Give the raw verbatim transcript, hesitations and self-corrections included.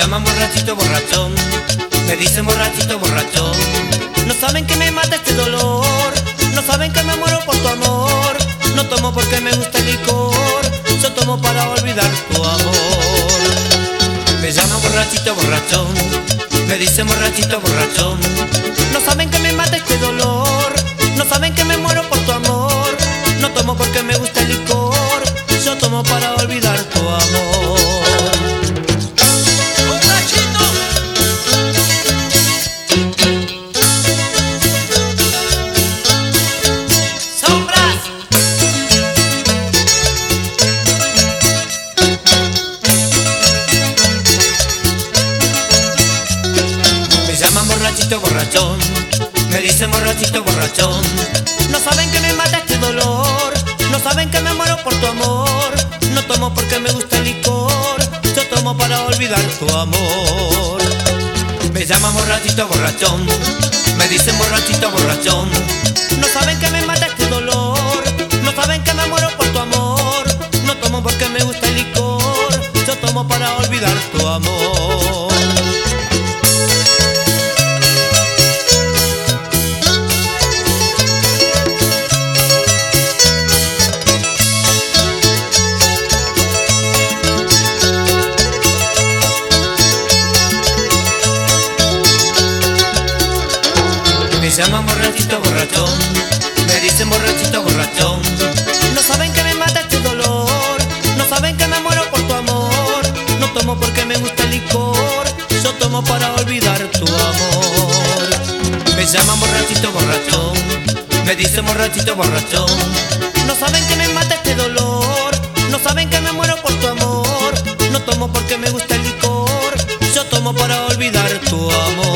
llaman borrachito borrachón, me dicen borrachito borrachón. No saben que me mata este dolor, no saben que me muero por tu amor. No tomo porque me gusta el licor, yo tomo para olvidar tu amor. Me llaman borrachito borrachón, me dicen borrachito borrachón. No saben que me mata este dolor, no saben que me muero por tu amor. No tomo porque me gusta el licor, yo tomo para olvidar tu amor. Borrachito borrachón, me dicen borrachito borrachón. No saben que me mata este dolor, no saben que me muero por tu amor. No tomo porque me gusta el licor, yo tomo para olvidar tu amor. Me llaman borrachito borrachón, me dicen borrachito borrachón. No saben que me mata este dolor, no saben que me muero por tu amor. No tomo porque me gusta el licor, yo tomo para olvidar tu amor. Me llaman borrachito borrachón, me dicen borrachito borrachón. No saben que me mata este dolor, no saben que me muero por tu amor. No tomo porque me gusta el licor, yo tomo para olvidar tu amor. Me llaman borrachito borrachón, me dicen borrachito borrachón. No saben que me mata este dolor, no saben que me muero por tu amor. No tomo porque me gusta el licor, yo tomo para olvidar tu amor.